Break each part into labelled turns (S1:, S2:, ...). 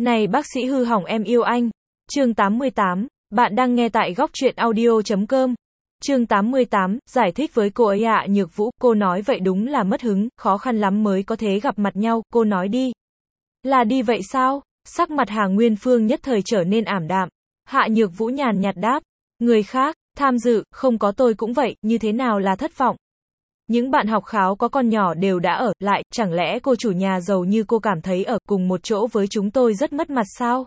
S1: Này bác sĩ hư hỏng em yêu anh. Chương 88, bạn đang nghe tại góc truyện audio.com. Chương 88, giải thích với cô ấy ạ. Nhược Vũ, cô nói vậy đúng là mất hứng, khó khăn lắm mới có thể gặp mặt nhau, cô nói đi. Là đi vậy sao? Sắc mặt Hà Nguyên Phương nhất thời trở nên ảm đạm. Hạ Nhược Vũ nhàn nhạt đáp, người khác, tham dự, không có tôi cũng vậy, như thế nào là thất vọng? Những bạn học kháo có con nhỏ đều đã ở lại, chẳng lẽ cô chủ nhà giàu như cô cảm thấy ở cùng một chỗ với chúng tôi rất mất mặt sao?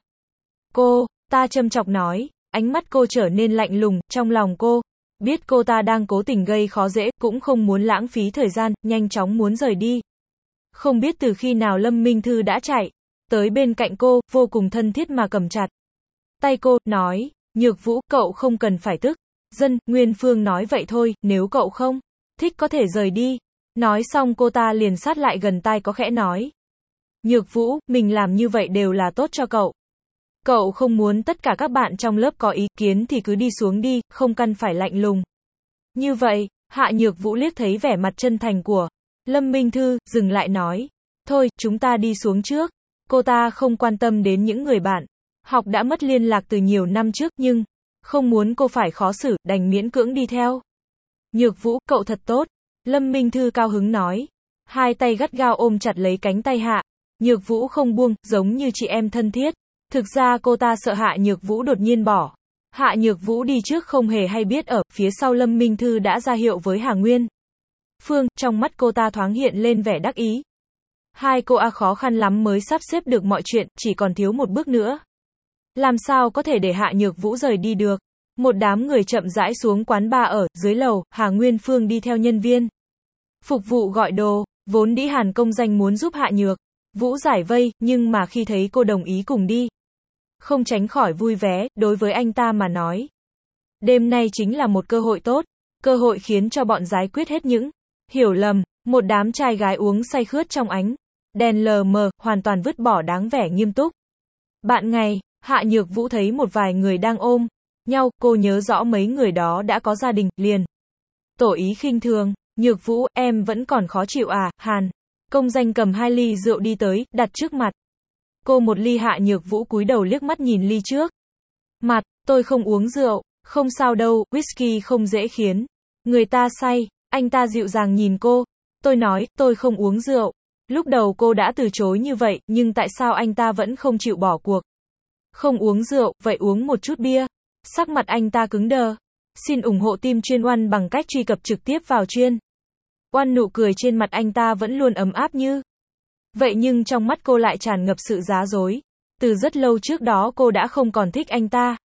S1: Ta châm chọc nói, ánh mắt cô trở nên lạnh lùng, trong lòng cô biết cô ta đang cố tình gây khó dễ, cũng không muốn lãng phí thời gian, nhanh chóng muốn rời đi. Không biết từ khi nào Lâm Minh Thư đã chạy tới bên cạnh cô, vô cùng thân thiết mà cầm chặt tay cô, nói, Nhược Vũ, cậu không cần phải tức giận. Nguyên Phương nói vậy thôi, nếu cậu không thích có thể rời đi. Nói xong cô ta liền sát lại gần tai có khẽ nói, Nhược Vũ, mình làm như vậy đều là tốt cho cậu. Cậu không muốn tất cả các bạn trong lớp có ý kiến thì cứ đi xuống đi, không cần phải lạnh lùng. Như vậy, Hạ Nhược Vũ liếc thấy vẻ mặt chân thành của Lâm Minh Thư, dừng lại nói, thôi, chúng ta đi xuống trước. Cô ta không quan tâm đến những người bạn học đã mất liên lạc từ nhiều năm trước, nhưng không muốn cô phải khó xử, đành miễn cưỡng đi theo. Nhược Vũ, cậu thật tốt. Lâm Minh Thư cao hứng nói. Hai tay gắt gao ôm chặt lấy cánh tay Hạ Nhược Vũ không buông, giống như chị em thân thiết. Thực ra cô ta sợ Hạ Nhược Vũ đột nhiên bỏ. Hạ Nhược Vũ đi trước không hề hay biết ở phía sau Lâm Minh Thư đã ra hiệu với Hà Nguyên Phương, trong mắt cô ta thoáng hiện lên vẻ đắc ý. Hai cô khó khăn lắm mới sắp xếp được mọi chuyện, chỉ còn thiếu một bước nữa. Làm sao có thể để Hạ Nhược Vũ rời đi được? Một đám người chậm rãi xuống quán bar ở dưới lầu, Hà Nguyên Phương đi theo nhân viên phục vụ gọi đồ, vốn dĩ Hàn Công Danh muốn giúp Hạ Nhược Vũ giải vây, nhưng mà khi thấy cô đồng ý cùng đi, không tránh khỏi vui vẻ, đối với anh ta mà nói. Đêm nay chính là một cơ hội tốt, cơ hội khiến cho bọn giải quyết hết những hiểu lầm, một đám trai gái uống say khướt trong ánh đèn lờ mờ, hoàn toàn vứt bỏ đáng vẻ nghiêm túc. Bạn ngày, Hạ Nhược Vũ thấy một vài người đang ôm nhau, cô nhớ rõ mấy người đó đã có gia đình, liền tỏ ý khinh thường, Nhược Vũ, em vẫn còn khó chịu à? Hàn Công Danh cầm 2 ly rượu đi tới, đặt trước mặt cô một ly. Hạ Nhược Vũ cúi đầu liếc mắt nhìn ly trước mặt, tôi không uống rượu. Không sao đâu, whisky không dễ khiến người ta say. Anh ta dịu dàng nhìn cô, tôi nói, tôi không uống rượu. Lúc đầu cô đã từ chối như vậy, nhưng tại sao anh ta vẫn không chịu bỏ cuộc? Không uống rượu, vậy uống một chút bia. Sắc mặt anh ta cứng đờ. Xin ủng hộ team Chuyên Oan bằng cách truy cập trực tiếp vào Chuyên Oan. Nụ cười trên mặt anh ta vẫn luôn ấm áp như vậy, nhưng trong mắt cô lại tràn ngập sự giá dối. Từ rất lâu trước đó cô đã không còn thích anh ta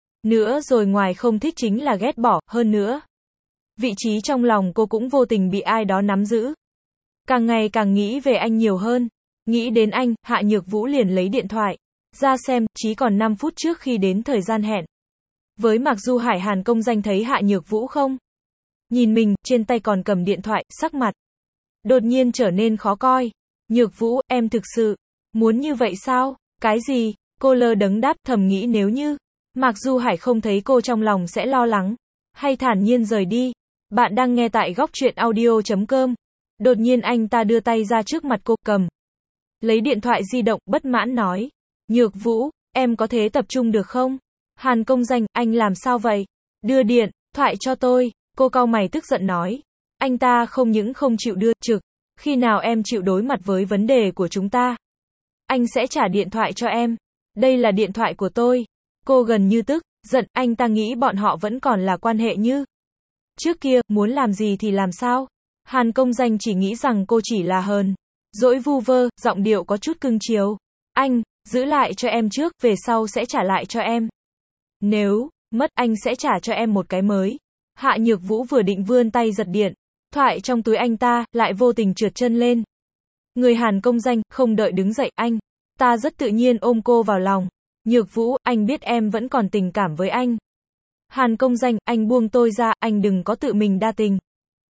S1: nữa rồi, ngoài không thích chính là ghét bỏ, hơn nữa vị trí trong lòng cô cũng vô tình bị ai đó nắm giữ. Càng ngày càng nghĩ về anh nhiều hơn. Nghĩ đến anh, Hạ Nhược Vũ liền lấy điện thoại ra xem, chỉ còn 5 phút trước khi đến thời gian hẹn với Mạc Du Hải. Hàn Công Danh thấy Hạ Nhược Vũ không nhìn mình, trên tay còn cầm điện thoại, sắc mặt đột nhiên trở nên khó coi. Nhược Vũ, em thực sự muốn như vậy sao? Cái gì? Cô lơ đấng đáp, thầm nghĩ nếu như Mạc Du Hải không thấy cô trong lòng sẽ lo lắng, hay thản nhiên rời đi. Bạn đang nghe tại góc truyện audio.com. Đột nhiên anh ta đưa tay ra trước mặt cô, cầm lấy điện thoại di động, bất mãn nói, Nhược Vũ, em có thể tập trung được không? Hàn Công Danh, anh làm sao vậy? Đưa điện thoại cho tôi. Cô cau mày tức giận nói, anh ta không những không chịu đưa, trực, khi nào em chịu đối mặt với vấn đề của chúng ta, anh sẽ trả điện thoại cho em. Đây là điện thoại của tôi. Cô gần như tức giận, anh ta nghĩ bọn họ vẫn còn là quan hệ như trước kia, muốn làm gì thì làm sao. Hàn Công Danh chỉ nghĩ rằng cô chỉ là hờn dỗi vu vơ, giọng điệu có chút cưng chiều. Anh, giữ lại cho em trước, về sau sẽ trả lại cho em. Nếu mất, anh sẽ trả cho em một cái mới. Hạ Nhược Vũ vừa định vươn tay giật điện thoại trong túi anh ta, lại vô tình trượt chân lên người Hàn Công Danh, không đợi đứng dậy, anh ta rất tự nhiên ôm cô vào lòng. Nhược Vũ, anh biết em vẫn còn tình cảm với anh. Hàn Công Danh, anh buông tôi ra, anh đừng có tự mình đa tình.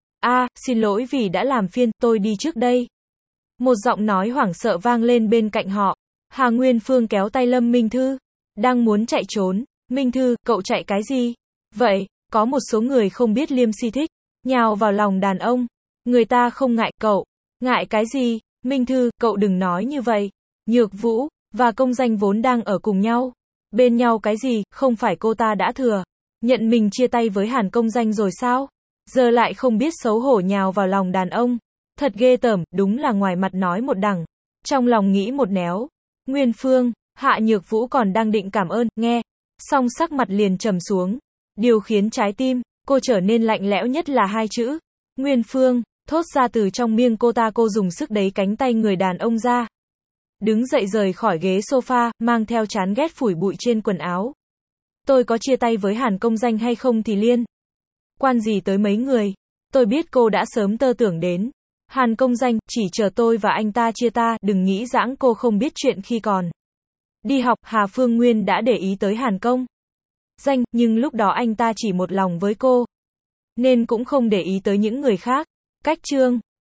S1: Xin lỗi vì đã làm phiền, tôi đi trước đây. Một giọng nói hoảng sợ vang lên bên cạnh họ. Hà Nguyên Phương kéo tay Lâm Minh Thư, đang muốn chạy trốn. Minh Thư, cậu chạy cái gì? Vậy, có một số người không biết liêm si thích nhào vào lòng đàn ông. Người ta không ngại, cậu ngại cái gì? Minh Thư, cậu đừng nói như vậy. Nhược Vũ, và công danh vốn đang ở cùng nhau. Bên nhau cái gì, không phải cô ta đã thừa nhận mình chia tay với Hàn Công Danh rồi sao? Giờ lại không biết xấu hổ nhào vào lòng đàn ông. Thật ghê tởm, đúng là ngoài mặt nói một đằng, trong lòng nghĩ một néo. Nguyên Phương, Hạ Nhược Vũ còn đang định cảm ơn, nghe xong sắc mặt liền trầm xuống. Điều khiến trái tim cô trở nên lạnh lẽo nhất là hai chữ Nguyên Phương, thốt ra từ trong miệng cô ta. Cô dùng sức đẩy cánh tay người đàn ông ra, đứng dậy rời khỏi ghế sofa, mang theo chán ghét phủi bụi trên quần áo. Tôi có chia tay với Hàn Công Danh hay không thì liên quan gì tới mấy người. Tôi biết cô đã sớm tơ tưởng đến Hàn Công Danh, chỉ chờ tôi và anh ta chia ta. Đừng nghĩ giãng, cô không biết chuyện khi còn đi học, Hà Phương Nguyên đã để ý tới Hàn Công Danh, nhưng lúc đó anh ta chỉ một lòng với cô, nên cũng không để ý tới những người khác. Cách chương